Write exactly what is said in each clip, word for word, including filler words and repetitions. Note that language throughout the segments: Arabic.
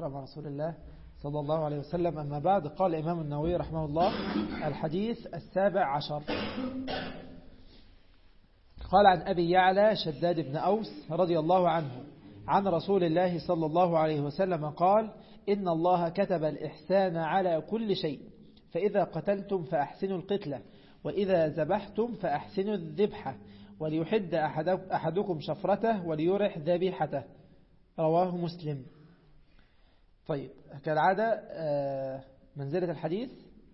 والعشرة مع رسول الله صلى الله عليه وسلم. أما بعد، قال الإمام النووي رحمه الله: الحديث السابع عشر. قال عن أبي يعلى شداد بن أوس رضي الله عنه عن رسول الله صلى الله عليه وسلم قال: إن الله كتب الإحسان على كل شيء، فإذا قتلتم فأحسنوا القتلة، وإذا ذبحتم فأحسنوا الذبحة، وليحد أحدكم شفرته وليرح ذبيحته. رواه مسلم. طيب، كالعادة منزلة الحديث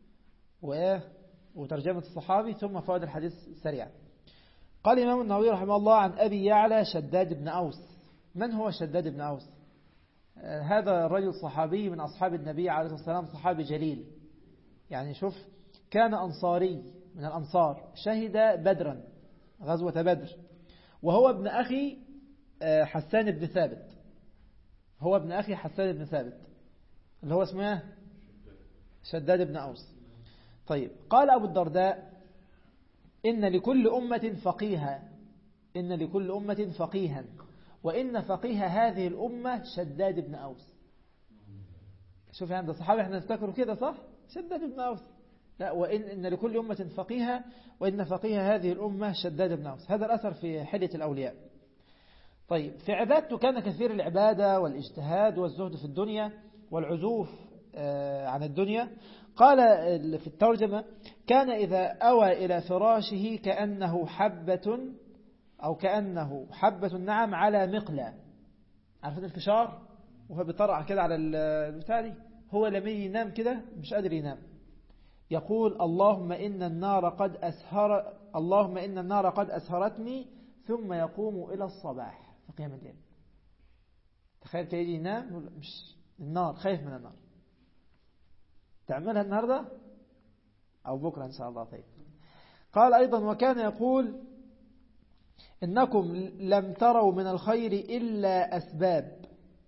وترجمة الصحابي ثم فوائد الحديث سريعا. قال الإمام النووي رحمه الله عن أبي يعلى شداد بن أوس. من هو شداد بن أوس؟ هذا الرجل صحابي من أصحاب النبي عليه الصلاة والسلام، صحابي جليل. يعني شوف، كان أنصاري من الأنصار، شهد بدرا، غزوة بدر، وهو ابن أخي حسان بن ثابت. هو ابن أخي حسان بن ثابت اللي هو اسمه شداد بن أوس. طيب، قال أبو الدرداء: إن لكل أمة فقيها إن لكل أمة فقيها وإن فقيه هذه الأمة شداد بن أوس. شوف عند الصحابة احنا نفتكروا كده، صح؟ شداد بن أوس. لا، وإن إن لكل أمة فقيها وإن فقيه هذه الأمة شداد بن أوس. هذا الأثر في حلية الأولياء. طيب، في عبادته كان كثير العبادة والاجتهاد والزهد في الدنيا والعزوف عن الدنيا. قال في الترجمة: كان إذا أوى إلى فراشه كأنه حبة أو كأنه حبة النعم على مقلى. عارفين الفشار وهو بيطرع كده على البتاع دي؟ هو لما ينام كده مش قادر ينام، يقول: اللهم إن النار قد أسهر اللهم إن النار قد أسهرتني، ثم يقوم إلى الصباح في قيام الليل. تخيل كده يجي ينام، مش النار، خايف من النار. تعملها النهاردة أو بكرة إن شاء الله. طيب، قال أيضا: وكان يقول: إنكم لم تروا من الخير إلا أسباب،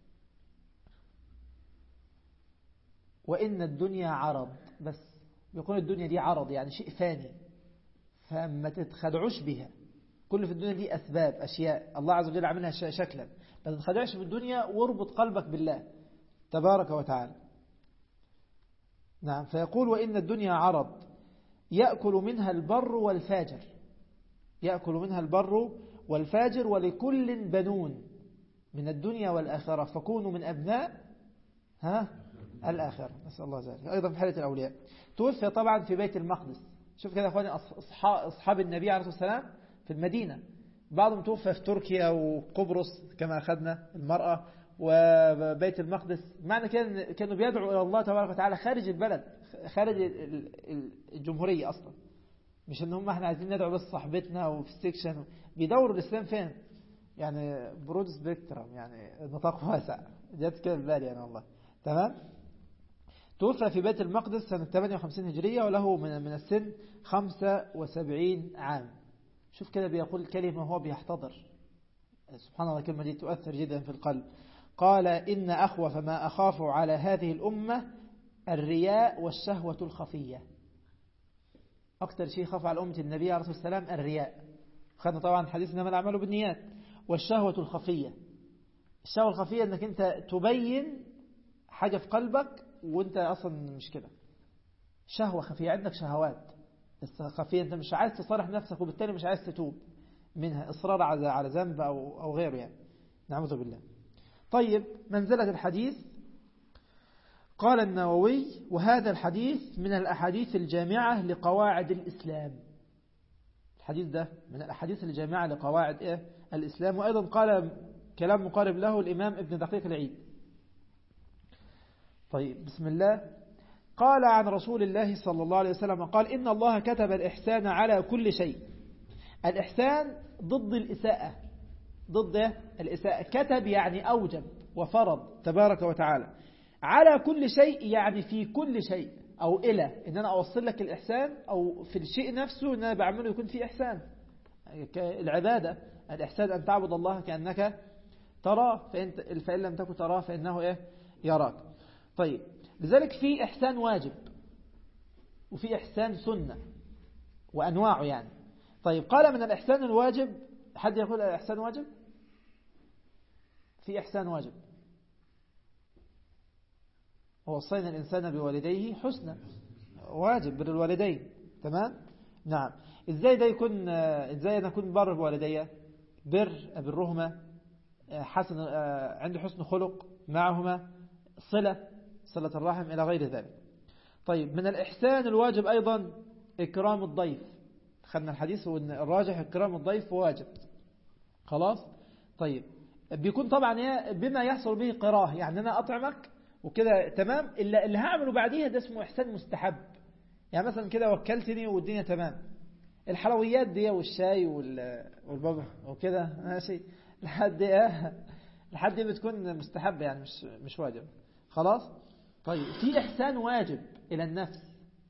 وإن الدنيا عرض. بس يقول الدنيا دي عرض، يعني شيء فاني، فما تتخدعوش بها. كل في الدنيا دي أسباب، أشياء الله عز وجل عملها شكلا. لا تتخدعش في الدنيا، واربط قلبك بالله تبارك وتعالى. نعم، فيقول: وإن الدنيا عرض يأكل منها البر والفاجر يأكل منها البر والفاجر ولكل بنون من الدنيا والآخرة، فكونوا من أبناء ها الآخرة. نسأل الله ذلك. أيضا في حالة الأولياء. توفي طبعا في بيت المقدس. شوف كده يا أخواني، أصحاب النبي عليه الصلاة والسلام في المدينة، بعضهم توفى في تركيا وقبرص كما أخذنا المرأة وبيت المقدس. معنى كده كانوا بيدعوا إلى الله تبارك وتعالى خارج البلد، خارج الجمهورية أصلا. مش ان هم احنا عايزين ندعو بس صاحبتنا وفي السكشن، بيدوروا الإسلام فين؟ يعني برود سبيكترم، يعني نطاق واسع. جات كده البالي يعني والله. تمام. توفى في بيت المقدس سنة ثمانية وخمسين هجرية، وله من من السن خمسة وسبعين عام. شوف كده بيقول كلمة وهو بيحتضر. سبحان الله، الكلمة دي تؤثر جدا في القلب. قال: إن أخوف ما أخاف على هذه الأمة الرياء والشهوة الخفية. أكثر شيء خاف على أمة النبي عليه الصلاة والسلام الرياء. خدنا طبعا حديث إنما الأعمال بالنيات. والشهوة الخفية، الشهوة الخفية أنك أنت تبين حاجة في قلبك وأنت أصلا مش كده. شهوة خفية، عندك شهوات بس خفية، أنت مش عايز تصارح نفسك، وبالتالي مش عايز تتوب منها، إصرار على على ذنب أو أو غيره يعني. نعوذ بالله. طيب، منزلة الحديث. قال النووي: وهذا الحديث من الأحاديث الجامعة لقواعد الإسلام. الحديث ده من الأحاديث الجامعة لقواعد إيه؟ الإسلام. وأيضا قال كلام مقارب له الإمام ابن دقيق العيد. طيب، بسم الله. قال عن رسول الله صلى الله عليه وسلم قال: إن الله كتب الإحسان على كل شيء. الإحسان ضد الإساءة، ضد الإساءة. كتب يعني أوجب وفرض تبارك وتعالى. على كل شيء يعني في كل شيء، أو إلى إن أنا أوصل لك الإحسان، أو في الشيء نفسه إن أنا بعمله يكون فيه إحسان. العبادة، الإحسان أن تعبد الله كأنك تراه، فإن, فإن لم تكن تراه فإنه إيه؟ يراك. طيب، لذلك في إحسان واجب وفي إحسان سنة وأنواعه يعني. طيب، قال من الإحسان الواجب. حد يقول الإحسان واجب؟ في إحسان واجب. ووصينا الإنسان بوالديه حسنا، واجب بر الوالدين. تمام. نعم. إزاي ده يكون، إزاي أنا أكون بر بوالدي؟ بر أبرهما، حسن عنده حسن خلق معهما، صلة صلة الرحم إلى غير ذلك. طيب من الإحسان الواجب أيضا إكرام الضيف. خدنا الحديث وإن الراجح إكرام الضيف واجب. خلاص. طيب بيكون طبعا بما يحصل به قراه، يعني أنا أطعمك وكده تمام، إلا اللي هعمله بعديها ده اسمه إحسان مستحب. يعني مثلا كده وكلتني والدنيا تمام، الحلويات دي والشاي والبابا وكده ماشي لحد ايه، لحد دي بتكون مستحبة يعني مش مش واجب. خلاص. طيب في إحسان واجب إلى النفس،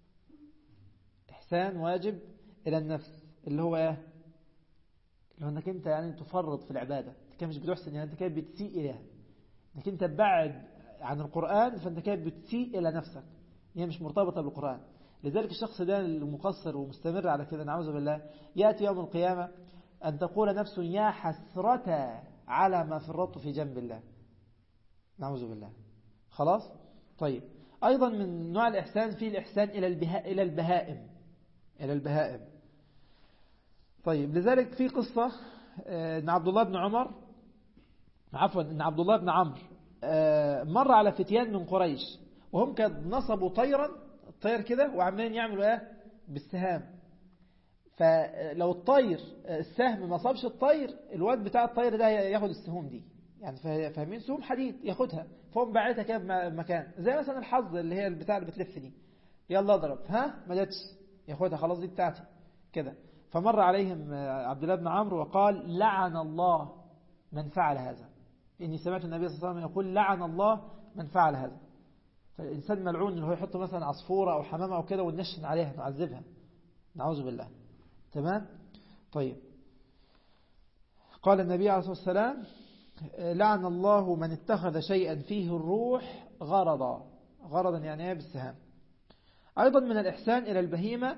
إحسان واجب إلى النفس اللي هو ايه، اللي هو انك انت يعني تفرط في العبادة، انت كده مش بتحسن، يعني انت كده بتسيء إليها، انك انت بعد عن القرآن فانت كده بتسيء إلى نفسك، هي مش مرتبطة بالقرآن. لذلك الشخص ده المقصر ومستمر على كده نعوذ بالله يأتي يوم القيامة أن تقول نفس يا حسرة على ما فرطت في جنب الله، نعوذ بالله. خلاص. طيب أيضا من نوع الإحسان في الإحسان إلى البهاء إلى البهائم إلى البهائم. طيب لذلك في قصة أن عبد الله بن عمر عفوا أن عبد الله بن عمرو مر على فتيان من قريش وهم قد نصبوا طيرا، الطير كده وعمالين يعملوا ايه بالسهام، فلو الطير السهم ما صابش الطير، الواد بتاع الطير ده ياخد السهوم دي، يعني فاهمين، سهوم حديد ياخدها، فهم باعتها كده بمكان زي مثلا الحظ اللي هي البتاع اللي بتلف دي، يلا اضرب، ها ما جاتش ياخدها خلاص دي بتاعتي كده. فمر عليهم عبد الله بن عمرو وقال لعن الله من فعل هذا، إني سمعت النبي صلى الله عليه وسلم يقول لعن الله من فعل هذا. فالإنسان ملعون اللي هو يحط مثلا عصفورة أو حمامة أو كده وننشن عليها نعذبها، نعوذ بالله. تمام. طيب قال النبي عليه الصلاة والسلام لعن الله من اتخذ شيئا فيه الروح غرضا، غرضا يعني ايه بالسهام. أيضا من الإحسان إلى البهيمة،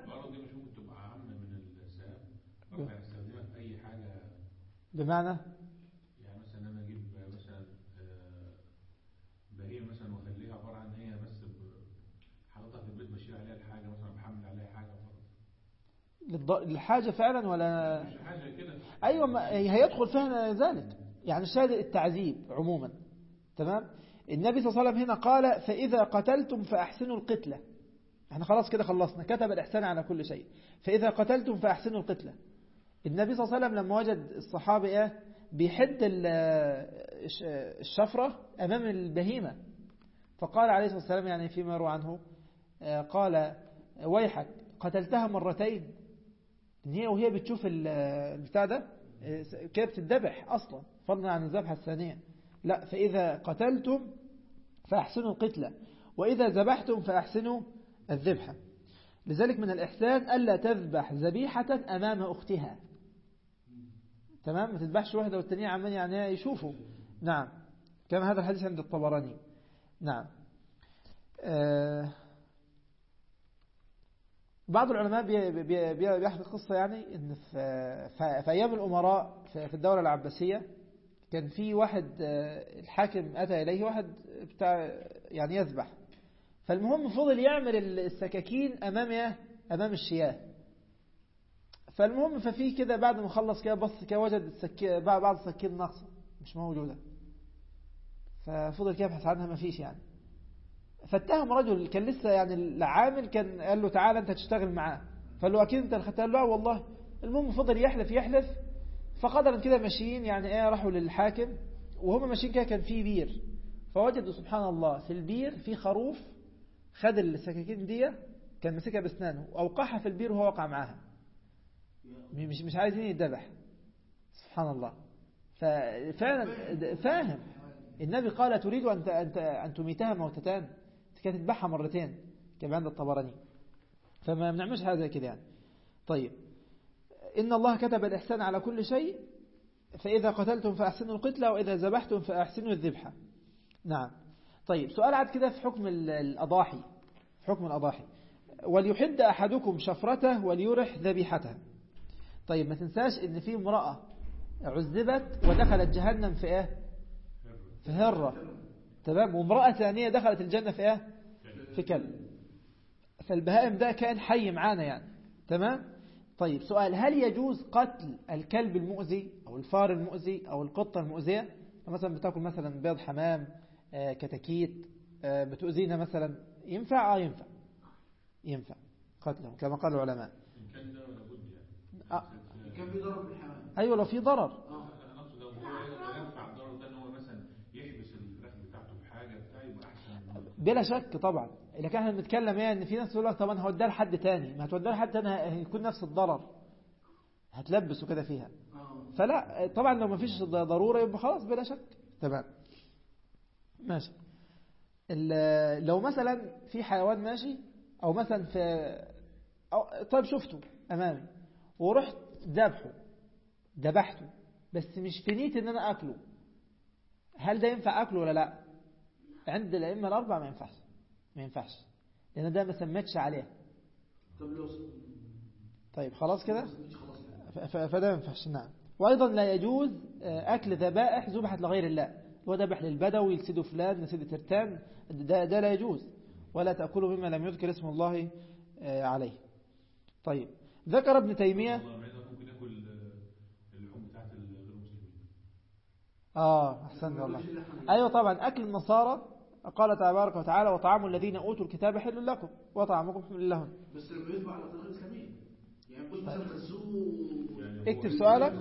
بمعنى يعني مثلا انا اجيب مثلا بهيمه مثلا واخليها عباره عن هي بس حاططها في البيت بشيل عليها الحاجه مثلا بحمل عليها حاجه فقط للحاجة فعلا ولا مش حاجه كده. ايوه هيدخل فيها ذلك، يعني الشاهد التعذيب عموما. تمام. النبي صلى الله عليه وسلم هنا قال فإذا قتلتم فأحسنوا القتلة، احنا خلاص كده خلصنا، كتب الإحسان على كل شيء، فإذا قتلتم فأحسنوا القتلة. النبي صلى الله عليه وسلم لما وجد الصحابة ايه بيحد الشفرة أمام البهيمة، فقال عليه الصلاة والسلام يعني فيما يروى عنه قال ويحك قتلتها مرتين، ان هي وهي بتشوف البتاع ده كيف بتذبح أصلا فضلا عن الذبحة الثانية. لا، فإذا قتلتم فأحسنوا القتلة وإذا ذبحتم فأحسنوا الذبحة. لذلك من الإحسان ألا تذبح ذبيحة أمام أختها. تمام. ما تذبحش واحدة والتانية عمال يعني يشوفوا. نعم. كما هذا الحديث عند الطبراني. نعم. آه بعض العلماء بيحكي قصة يعني إن في, في أيام الأمراء في الدولة العباسية كان في واحد الحاكم أتى إليه واحد بتاع يعني يذبح، فالمهم فضل يعمل السكاكين أمام أمام الشياه، فالمهم ففي كده بعد ما خلص كده بص كده وجد السكين بعض السكين ناقصة مش موجودة، ففضل كده يبحث عنها ما فيش يعني، فاتهم رجل كان لسه يعني العامل كان قال له تعالى انت تشتغل معاه، فقال له اكيد انت اللي خدتها، له والله. المهم فضل يحلف يحلف، فقدرا كده ماشيين يعني ايه راحوا للحاكم وهم ماشيين كده كان في بير، فوجدوا سبحان الله في البير في خروف خد السكاكين دي كان مسكها باسنانه واوقعها في البير وهو وقع معاها، مش مش عايزين يتذبح. سبحان الله. ففعلا فاهم النبي قال تريد أن أن تميتها موتتان، كانت تذبحها مرتين كما عند الطبراني، فما بنعملش هذا زي كده يعني. طيب إن الله كتب الإحسان على كل شيء، فإذا قتلتم فأحسنوا القتلة وإذا ذبحتم فأحسنوا الذبحة. نعم. طيب سؤال عاد كده في حكم الأضاحي، حكم الأضاحي وليحد أحدكم شفرته وليرح ذبيحته. طيب ما تنساش إن في امرأة عذبت ودخلت جهنم في إيه؟ في هرة، تمام. وامرأة ثانية دخلت الجنة في ايه؟ في كلب. فالبهائم ده كان حي معانا يعني. تمام. طيب سؤال، هل يجوز قتل الكلب المؤذي أو الفار المؤذي أو القطة المؤذية؟ مثلا بتاكل مثلا بيض حمام، آه كتاكيت، آه بتؤذينا مثلا، ينفع؟ اه ينفع ينفع قتلهم كما قال العلماء. إن كان ده لابد يعني. آه. إن كان في ضرر بالحمام. أيوة لو في ضرر. اه أنا أقصد لو هو ينفع الضرر ده إن هو مثلا يحبس الفراخ بتاعته بحاجة بتاع يبقى أحسن. بلا شك طبعا. إذا كان احنا بنتكلم يعني ان في ناس تقول لك طب انا هوديها لحد تاني، ما هتوديها لحد تاني هيكون نفس الضرر، هتلبسه كده فيها. فلا طبعا لو ما فيش ضرورة يبقى خلاص بلا شك. تمام ماشي. لو مثلا في حيوان ماشي او مثلا في أو طيب شفته امامي ورحت ذبحه ذبحته بس مش في نية ان انا اكله، هل ده ينفع اكله ولا لا؟ عند الائمه الاربعه ما ينفعش ما ينفعش لان ده ما سمتش عليه. طب لو طيب خلاص كده فده ما ينفعش. نعم. وايضا لا يجوز اكل ذبائح ذبحت لغير الله، هو ذبح للبدوي لسيد فلان لسيد ترتان، ده, ده لا يجوز. ولا تأكلوا مما لم يذكر اسم الله عليه. طيب ذكر ابن تيمية ممكن ياكل اللحوم بتاعت غير المسلمين. اه احسن والله. ايوه طبعا اكل النصارى قال تبارك وتعالى وطعام الذين اوتوا الكتاب حل لكم وطعامكم حل لهم. بس لما يذبح على الطريقه الاسلاميه يعني يقول مثلا خزوه. اكتب سؤالك.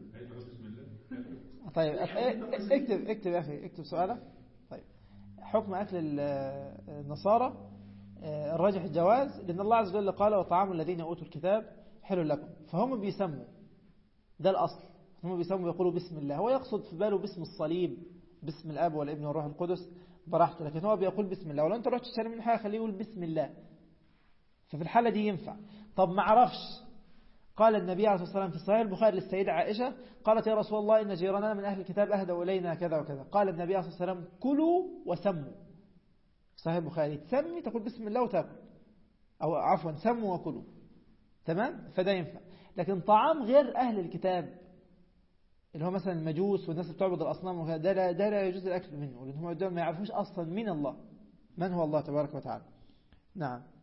طيب اكتب اكتب يا اخي اكتب سؤالك. طيب حكم اكل النصارى الراجح الجواز، لان الله عز وجل قال وطعام الذين اوتوا الكتاب حل لكم، فهم بيسموا ده الاصل، هم بيسموا يقولوا بسم الله، هو يقصد في باله باسم الصليب باسم الاب والابن والروح القدس براحته، لكن هو بيقول بسم الله. ولو انت رحت تشتري منه حاجه خليه يقول بسم الله، ففي الحاله دي ينفع. طب ما عرفش، قال النبي عليه الصلاة والسلام في صحيح البخاري للسيدة عائشة قالت يا رسول الله إن جيراننا من أهل الكتاب أهدوا إلينا كذا وكذا، قال النبي عليه الصلاة والسلام كلوا وسموا. صحيح البخاري تسمي تقول بسم الله وتاكل، أو عفوا سموا وكلوا. تمام. فده ينفع. لكن طعام غير أهل الكتاب اللي هو مثلا المجوس والناس اللي بتعبد الأصنام ده لا, ده لا يجوز الأكل منه، لأن هم ما يعرفوش أصلا من الله من هو الله تبارك وتعالى. نعم.